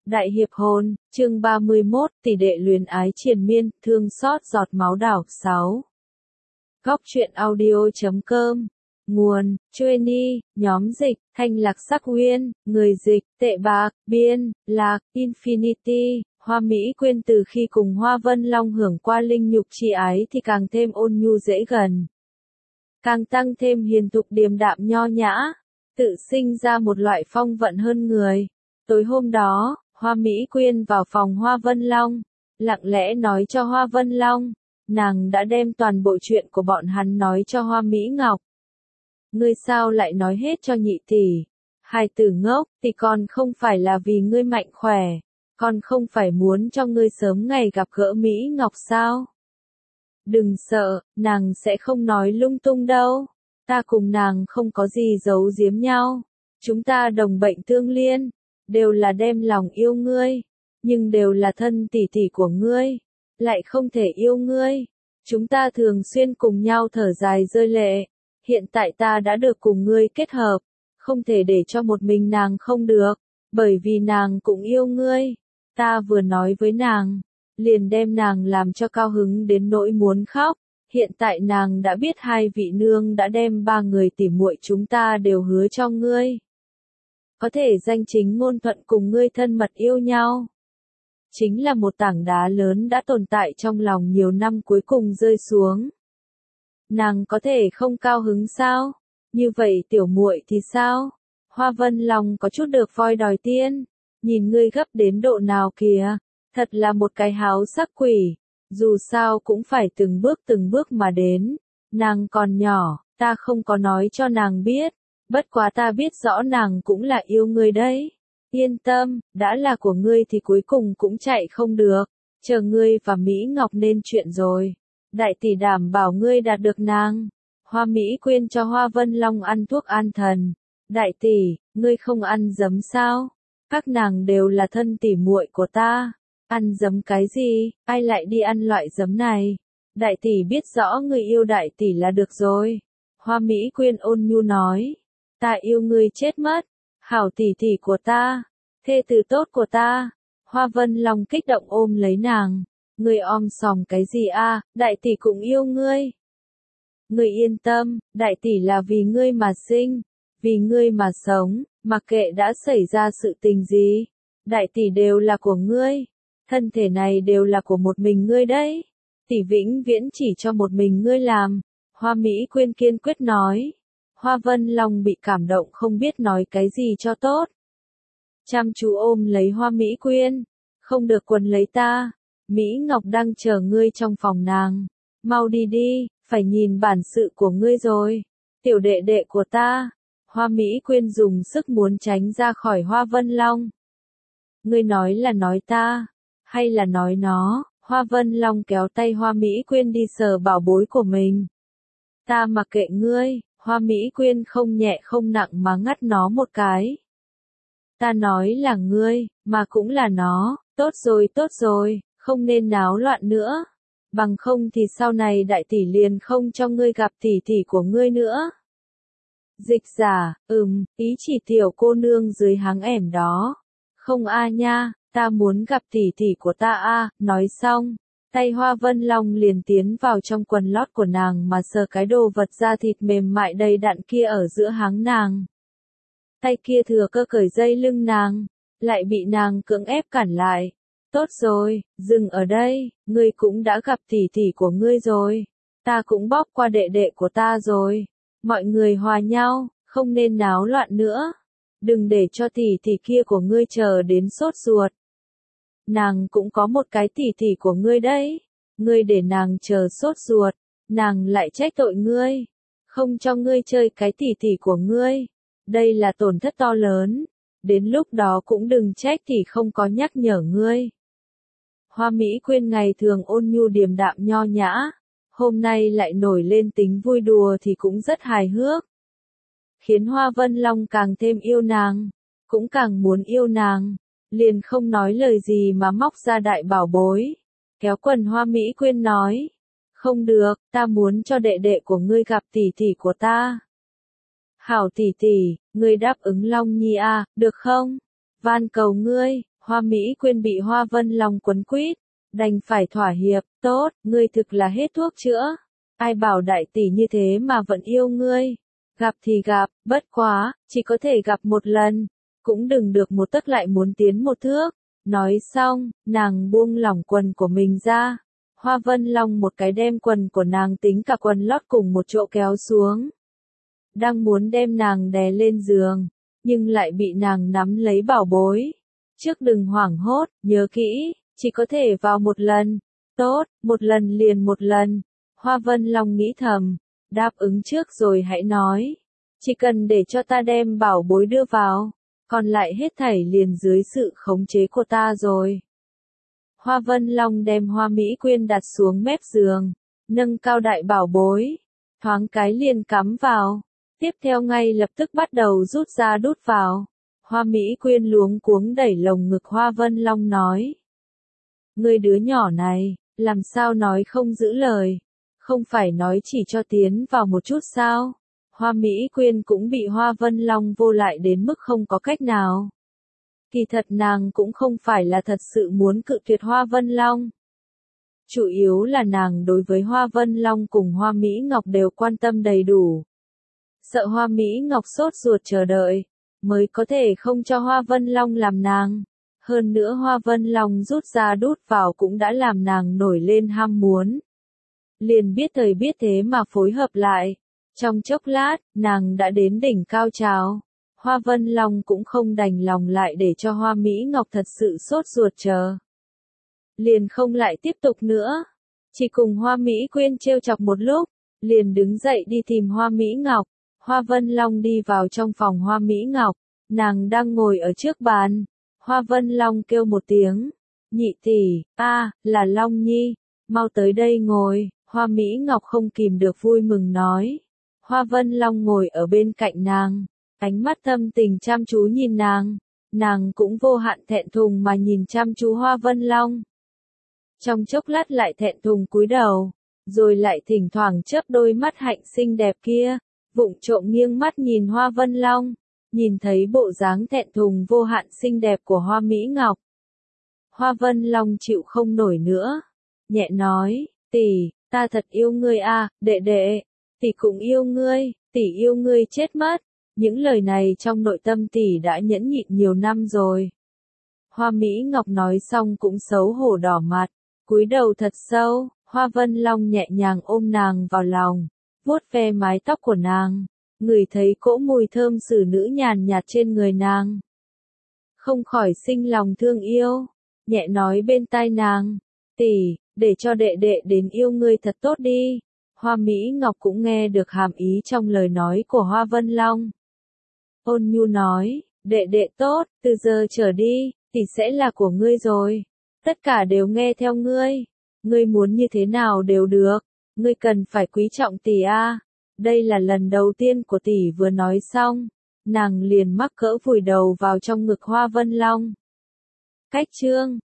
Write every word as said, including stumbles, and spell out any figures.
Đại hiệp hồn, chương ba mươi mốt, tỷ đệ luyến ái triền miên, thương xót giọt máu đảo, sáu. Góc truyện audio chấm com. Nguồn, Chueni, nhóm dịch, Thanh Lạc Sắc Uyên, người dịch, Tệ Bạc, Biên, Lạc, Infinity. Hoa Mỹ Quyên từ khi cùng Hoa Vân Long hưởng qua linh nhục chi ái thì càng thêm ôn nhu dễ gần. Càng tăng thêm hiền thục điềm đạm nho nhã, tự sinh ra một loại phong vận hơn người. Tối hôm đó, Hoa Mỹ Quyên vào phòng Hoa Vân Long, lặng lẽ nói cho Hoa Vân Long, nàng đã đem toàn bộ chuyện của bọn hắn nói cho Hoa Mỹ Ngọc. Ngươi sao lại nói hết cho nhị tỷ? Hài tử ngốc, thì còn không phải là vì ngươi mạnh khỏe, còn không phải muốn cho ngươi sớm ngày gặp gỡ Mỹ Ngọc sao? Đừng sợ, nàng sẽ không nói lung tung đâu. Ta cùng nàng không có gì giấu giếm nhau. Chúng ta đồng bệnh tương liên, đều là đem lòng yêu ngươi, nhưng đều là thân tỷ tỷ của ngươi, lại không thể yêu ngươi. Chúng ta thường xuyên cùng nhau thở dài rơi lệ. Hiện tại ta đã được cùng ngươi kết hợp, không thể để cho một mình nàng không được, bởi vì nàng cũng yêu ngươi. Ta vừa nói với nàng, liền đem nàng làm cho cao hứng đến nỗi muốn khóc. Hiện tại nàng đã biết hai vị nương đã đem ba người tỉ muội chúng ta đều hứa cho ngươi. Có thể danh chính ngôn thuận cùng ngươi thân mật yêu nhau. Chính là một tảng đá lớn đã tồn tại trong lòng nhiều năm cuối cùng rơi xuống. Nàng có thể không cao hứng sao? Như vậy tiểu muội thì sao? Hoa Vân Long có chút được voi đòi tiên. Nhìn ngươi gấp đến độ nào kìa. Thật là một cái háo sắc quỷ. Dù sao cũng phải từng bước từng bước mà đến. Nàng còn nhỏ, ta không có nói cho nàng biết. Bất quá ta biết rõ nàng cũng là yêu ngươi đấy. Yên tâm, đã là của ngươi thì cuối cùng cũng chạy không được. Chờ ngươi và Mỹ Ngọc nên chuyện rồi. Đại tỷ đảm bảo ngươi đạt được nàng. Hoa Mỹ Quyên cho Hoa Vân Long ăn thuốc an thần. Đại tỷ, ngươi không ăn giấm sao? Các nàng đều là thân tỷ muội của ta. Ăn giấm cái gì, ai lại đi ăn loại giấm này? Đại tỷ biết rõ ngươi yêu đại tỷ là được rồi. Hoa Mỹ Quyên ôn nhu nói. Ta yêu ngươi chết mất. Hảo tỷ tỷ của ta. Thê tử tốt của ta. Hoa Vân Long kích động ôm lấy nàng. Ngươi om sòm cái gì a? Đại tỷ cũng yêu ngươi. Ngươi yên tâm, đại tỷ là vì ngươi mà sinh, vì ngươi mà sống, mặc kệ đã xảy ra sự tình gì, đại tỷ đều là của ngươi. Thân thể này đều là của một mình ngươi đấy. Tỷ vĩnh viễn chỉ cho một mình ngươi làm. Hoa Mỹ Quyên kiên quyết nói. Hoa Vân Long bị cảm động không biết nói cái gì cho tốt. Chăm chú ôm lấy Hoa Mỹ Quyên. Không được quấn lấy ta. Mỹ Ngọc đang chờ ngươi trong phòng nàng. Mau đi đi, phải nhìn bản sự của ngươi rồi. Tiểu đệ đệ của ta. Hoa Mỹ Quyên dùng sức muốn tránh ra khỏi Hoa Vân Long. Ngươi nói là nói ta, hay là nói nó? Hoa Vân Long kéo tay Hoa Mỹ Quyên đi sờ bảo bối của mình. Ta mặc kệ ngươi. Hoa Mỹ Quyên không nhẹ không nặng mà ngắt nó một cái. Ta nói là ngươi, mà cũng là nó. Tốt rồi tốt rồi, không nên náo loạn nữa. Bằng không thì sau này đại tỷ liền không cho ngươi gặp tỷ tỷ của ngươi nữa. Dịch giả, ừm, ý chỉ tiểu cô nương dưới háng ẻm đó. Không a nha, ta muốn gặp tỷ tỷ của ta a. Nói xong, tay Hoa Vân Long liền tiến vào trong quần lót của nàng mà sờ cái đồ vật da thịt mềm mại đầy đặn kia ở giữa háng nàng. Tay kia thừa cơ cởi dây lưng nàng, lại bị nàng cưỡng ép cản lại. Tốt rồi, dừng ở đây, ngươi cũng đã gặp tỷ tỷ của ngươi rồi. Ta cũng bóp qua đệ đệ của ta rồi. Mọi người hòa nhau, không nên náo loạn nữa. Đừng để cho tỷ tỷ kia của ngươi chờ đến sốt ruột. Nàng cũng có một cái tỷ tỷ của ngươi đấy. Ngươi để nàng chờ sốt ruột, nàng lại trách tội ngươi. Không cho ngươi chơi cái tỷ tỷ của ngươi. Đây là tổn thất to lớn. Đến lúc đó cũng đừng trách thì không có nhắc nhở ngươi. Hoa Mỹ Quyên ngày thường ôn nhu điềm đạm nho nhã. Hôm nay lại nổi lên tính vui đùa thì cũng rất hài hước. Khiến Hoa Vân Long càng thêm yêu nàng. Cũng càng muốn yêu nàng. Liền không nói lời gì mà móc ra đại bảo bối. Kéo quần Hoa Mỹ Quyên nói. Không được, ta muốn cho đệ đệ của ngươi gặp tỷ tỷ của ta. Hảo tỷ tỷ, ngươi đáp ứng Long Nhi à, được không? Van cầu ngươi. Hoa Mỹ Quyên bị Hoa Vân Long quấn quýt, đành phải thỏa hiệp, tốt, ngươi thực là hết thuốc chữa. Ai bảo đại tỷ như thế mà vẫn yêu ngươi. Gặp thì gặp, bất quá, chỉ có thể gặp một lần, cũng đừng được một tấc lại muốn tiến một thước. Nói xong, nàng buông lỏng quần của mình ra. Hoa Vân Long một cái đem quần của nàng tính cả quần lót cùng một chỗ kéo xuống. Đang muốn đem nàng đè lên giường, nhưng lại bị nàng nắm lấy bảo bối. Trước đừng hoảng hốt, nhớ kỹ, chỉ có thể vào một lần. Tốt, một lần liền một lần. Hoa Vân Long nghĩ thầm, đáp ứng trước rồi hãy nói. Chỉ cần để cho ta đem bảo bối đưa vào, còn lại hết thảy liền dưới sự khống chế của ta rồi. Hoa Vân Long đem Hoa Mỹ Quyên đặt xuống mép giường, nâng cao đại bảo bối, thoáng cái liền cắm vào, tiếp theo ngay lập tức bắt đầu rút ra đút vào. Hoa Mỹ Quyên luống cuống đẩy lồng ngực Hoa Vân Long nói. Ngươi đứa nhỏ này, làm sao nói không giữ lời, không phải nói chỉ cho tiến vào một chút sao? Hoa Mỹ Quyên cũng bị Hoa Vân Long vô lại đến mức không có cách nào. Kỳ thật nàng cũng không phải là thật sự muốn cự tuyệt Hoa Vân Long. Chủ yếu là nàng đối với Hoa Vân Long cùng Hoa Mỹ Ngọc đều quan tâm đầy đủ. Sợ Hoa Mỹ Ngọc sốt ruột chờ đợi, mới có thể không cho Hoa Vân Long làm nàng. Hơn nữa Hoa Vân Long rút ra đút vào cũng đã làm nàng nổi lên ham muốn. Liền biết thời biết thế mà phối hợp lại. Trong chốc lát, nàng đã đến đỉnh cao trào. Hoa Vân Long cũng không đành lòng lại để cho Hoa Mỹ Ngọc thật sự sốt ruột chờ. Liền không lại tiếp tục nữa. Chỉ cùng Hoa Mỹ Quyên trêu chọc một lúc, liền đứng dậy đi tìm Hoa Mỹ Ngọc. Hoa Vân Long đi vào trong phòng Hoa Mỹ Ngọc, nàng đang ngồi ở trước bàn. Hoa Vân Long kêu một tiếng, nhị tỷ, a, là Long Nhi, mau tới đây ngồi. Hoa Mỹ Ngọc không kìm được vui mừng nói. Hoa Vân Long ngồi ở bên cạnh nàng, ánh mắt thâm tình chăm chú nhìn nàng, nàng cũng vô hạn thẹn thùng mà nhìn chăm chú Hoa Vân Long. Trong chốc lát lại thẹn thùng cúi đầu, rồi lại thỉnh thoảng chớp đôi mắt hạnh xinh đẹp kia, vụng trộm nghiêng mắt nhìn Hoa Vân Long, nhìn thấy bộ dáng thẹn thùng vô hạn xinh đẹp của Hoa Mỹ Ngọc. Hoa Vân Long chịu không nổi nữa, nhẹ nói, tỷ, ta thật yêu ngươi a, đệ đệ, tỷ cũng yêu ngươi, tỷ yêu ngươi chết mất. Những lời này trong nội tâm tỷ đã nhẫn nhịn nhiều năm rồi. Hoa Mỹ Ngọc nói xong cũng xấu hổ đỏ mặt, cúi đầu thật sâu. Hoa Vân Long nhẹ nhàng ôm nàng vào lòng, vuốt ve mái tóc của nàng, ngửi thấy cỗ mùi thơm xử nữ nhàn nhạt trên người nàng. Không khỏi sinh lòng thương yêu, nhẹ nói bên tai nàng, tỷ, để cho đệ đệ đến yêu ngươi thật tốt đi. Hoa Mỹ Ngọc cũng nghe được hàm ý trong lời nói của Hoa Vân Long. Ôn nhu nói, đệ đệ tốt, từ giờ trở đi, tỷ sẽ là của ngươi rồi. Tất cả đều nghe theo ngươi. Ngươi muốn như thế nào đều được. Ngươi cần phải quý trọng tỷ a. Đây là lần đầu tiên của tỷ vừa nói xong. Nàng liền mắc cỡ vùi đầu vào trong ngực Hoa Vân Long. Cách chương